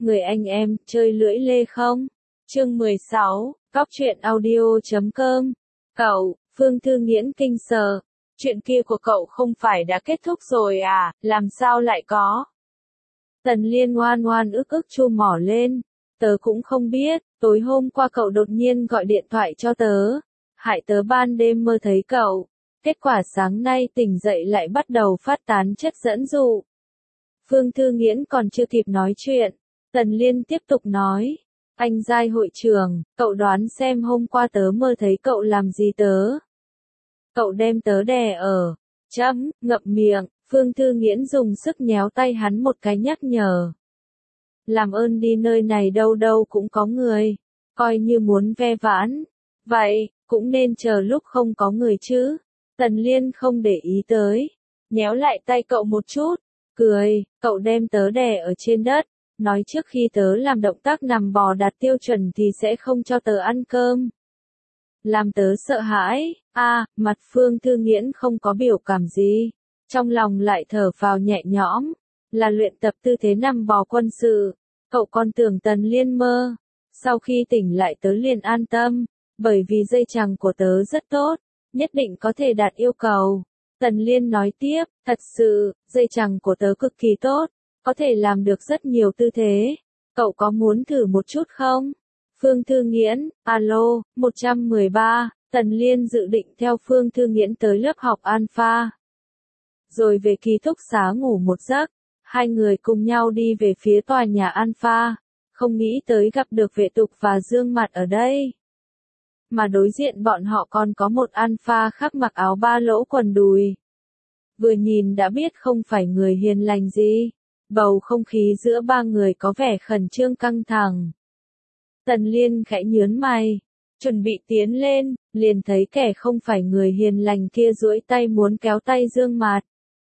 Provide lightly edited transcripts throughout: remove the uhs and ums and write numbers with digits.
Người anh em, chơi lưỡi lê không? Chương 16, Cóc truyện audio.com. Cậu, Phương Thư Nghiễn kinh sợ. Chuyện kia của cậu không phải đã kết thúc rồi à, làm sao lại có? Tần Liên ngoan ngoan ức chu mỏ lên. Tớ cũng không biết, tối hôm qua cậu đột nhiên gọi điện thoại cho tớ. Hại tớ ban đêm mơ thấy cậu. Kết quả sáng nay tỉnh dậy lại bắt đầu phát tán chất dẫn dụ. Phương Thư Nghiễn còn chưa kịp nói chuyện. Tần Liên tiếp tục nói. Anh Giai hội trưởng, cậu đoán xem hôm qua tớ mơ thấy cậu làm gì tớ? Cậu đem tớ đè ở. Ngậm miệng, Phương Thư Nghiễn dùng sức nhéo tay hắn một cái nhắc nhở. Làm ơn đi, nơi này đâu đâu cũng có người. Coi như muốn ve vãn. Vậy, cũng nên chờ lúc không có người chứ. Tần Liên không để ý tới. Nhéo lại tay cậu một chút. Cười, cậu đem tớ đè ở trên đất. Nói trước khi tớ làm động tác nằm bò đạt tiêu chuẩn thì sẽ không cho tớ ăn cơm. Làm tớ sợ hãi, mặt Phương Thư Nghiễn không có biểu cảm gì. Trong lòng lại thở phào nhẹ nhõm. Là luyện tập tư thế nằm bò quân sự. Cậu còn tưởng Tần Liên mơ. Sau khi tỉnh lại tớ liền an tâm. Bởi vì dây chằng của tớ rất tốt. Nhất định có thể đạt yêu cầu. Tần Liên nói tiếp, thật sự, dây chằng của tớ cực kỳ tốt. Có thể làm được rất nhiều tư thế. Cậu có muốn thử một chút không? Phương Thư Nghiễn, alo, 113, Tần Liên dự định theo Phương Thư Nghiễn tới lớp học Alpha. Rồi về ký túc xá ngủ một giấc. Hai người cùng nhau đi về phía tòa nhà Alpha. Không nghĩ tới gặp được Vệ Tục và Dương Mặt ở đây. Mà đối diện bọn họ còn có một Alpha khác mặc áo ba lỗ quần đùi. Vừa nhìn đã biết không phải người hiền lành gì. Bầu không khí giữa ba người có vẻ khẩn trương căng thẳng. Tần Liên khẽ nhớn mày, chuẩn bị tiến lên, liền thấy kẻ không phải người hiền lành kia duỗi tay muốn kéo tay Dương Mạt.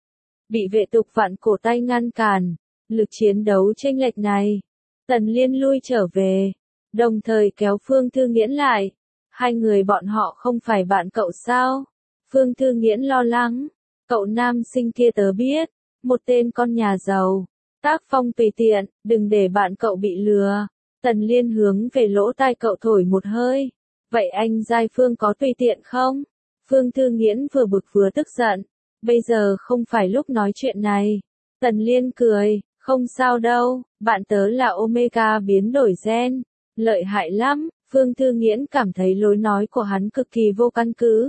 Bị Vệ Tục vặn cổ tay ngăn cản, lực chiến đấu chênh lệch này. Tần Liên lui trở về, đồng thời kéo Phương Thư Nghiễn lại. Hai người bọn họ không phải bạn cậu sao? Phương Thư Nghiễn lo lắng. Cậu nam sinh kia tớ biết, một tên con nhà giàu. Tác phong tùy tiện, đừng để bạn cậu bị lừa. Tần Liên hướng về lỗ tai cậu thổi một hơi. Vậy anh Giai Phương có tùy tiện không? Phương Thư Nghiễn vừa bực vừa tức giận. Bây giờ không phải lúc nói chuyện này. Tần Liên cười, không sao đâu, bạn tớ là Omega biến đổi gen. Lợi hại lắm, Phương Thư Nghiễn cảm thấy lối nói của hắn cực kỳ vô căn cứ.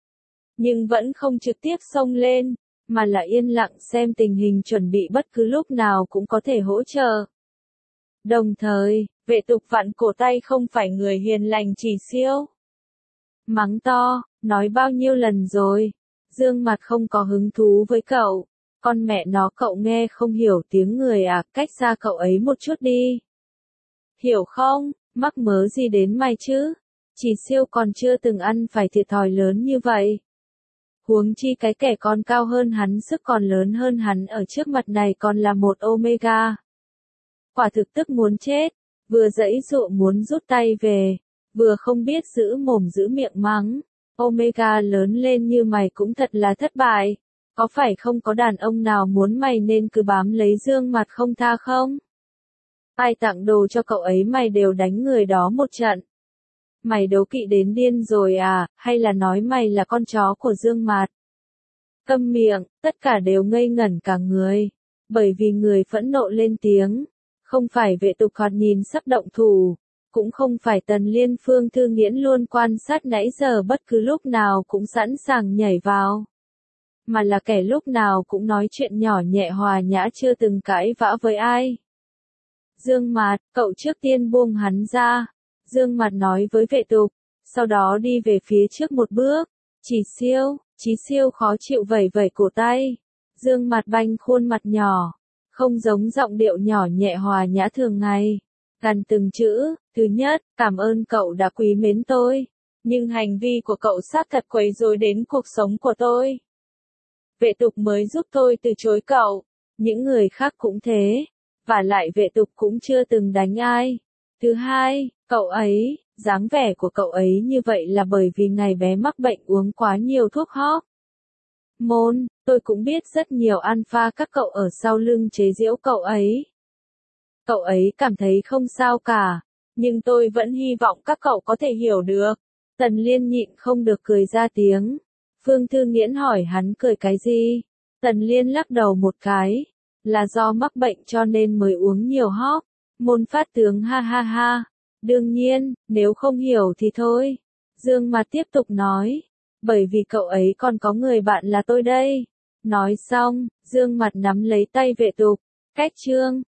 Nhưng vẫn không trực tiếp xông lên, mà là yên lặng xem tình hình chuẩn bị bất cứ lúc nào cũng có thể hỗ trợ. Đồng thời, Vệ Tục vặn cổ tay không phải người hiền lành chỉ siêu. Mắng to, nói bao nhiêu lần rồi. Dương Mặt không có hứng thú với cậu. Con mẹ nó, cậu nghe không hiểu tiếng người à, cách xa cậu ấy một chút đi. Hiểu không, mắc mớ gì đến mày chứ? Chỉ siêu còn chưa từng ăn phải thiệt thòi lớn như vậy. Huống chi cái kẻ còn cao hơn hắn, sức còn lớn hơn hắn ở trước mặt này còn là một Omega. Quả thực tức muốn chết, vừa giãy giụa muốn rút tay về, vừa không biết giữ mồm giữ miệng mắng. Omega lớn lên như mày cũng thật là thất bại. Có phải không có đàn ông nào muốn mày nên cứ bám lấy Dương Mặt không tha không? Ai tặng đồ cho cậu ấy mày đều đánh người đó một trận. Mày đố kỵ đến điên rồi à, hay là nói mày là con chó của Dương Mạt? Câm miệng, tất cả đều ngây ngẩn cả người. Bởi vì người phẫn nộ lên tiếng. Không phải Vệ Tục thoạt nhìn sắp động thủ. Cũng không phải Tần Liên. Phương Thư Nghiễn luôn quan sát nãy giờ bất cứ lúc nào cũng sẵn sàng nhảy vào. Mà là kẻ lúc nào cũng nói chuyện nhỏ nhẹ hòa nhã chưa từng cãi vã với ai. Dương Mạt, cậu trước tiên buông hắn ra. Dương Mạt nói với Vệ Tục, sau đó đi về phía trước một bước. Chí siêu khó chịu vẩy vẩy cổ tay. Dương Mạt banh khuôn mặt nhỏ, không giống giọng điệu nhỏ nhẹ hòa nhã thường ngày. Gằn từng chữ, thứ nhất, cảm ơn cậu đã quý mến tôi. Nhưng hành vi của cậu xác thật quấy rối đến cuộc sống của tôi. Vệ Tục mới giúp tôi từ chối cậu. Những người khác cũng thế. Và lại Vệ Tục cũng chưa từng đánh ai. Thứ hai, cậu ấy, dáng vẻ của cậu ấy như vậy là bởi vì ngày bé mắc bệnh uống quá nhiều thuốc hóc môn. Tôi cũng biết rất nhiều alpha các cậu ở sau lưng chế giễu cậu ấy. Cậu ấy cảm thấy không sao cả, nhưng tôi vẫn hy vọng các cậu có thể hiểu được. Tần Liên nhịn không được cười ra tiếng. Phương Thư Nghiễn hỏi hắn cười cái gì? Tần Liên lắc đầu một cái. Là do mắc bệnh cho nên mới uống nhiều hóc. Môn Phát Tướng ha ha ha. Đương nhiên, nếu không hiểu thì thôi. Dương Mạt tiếp tục nói. Bởi vì cậu ấy còn có người bạn là tôi đây. Nói xong, Dương Mạt nắm lấy tay Vệ Tục. Cách chương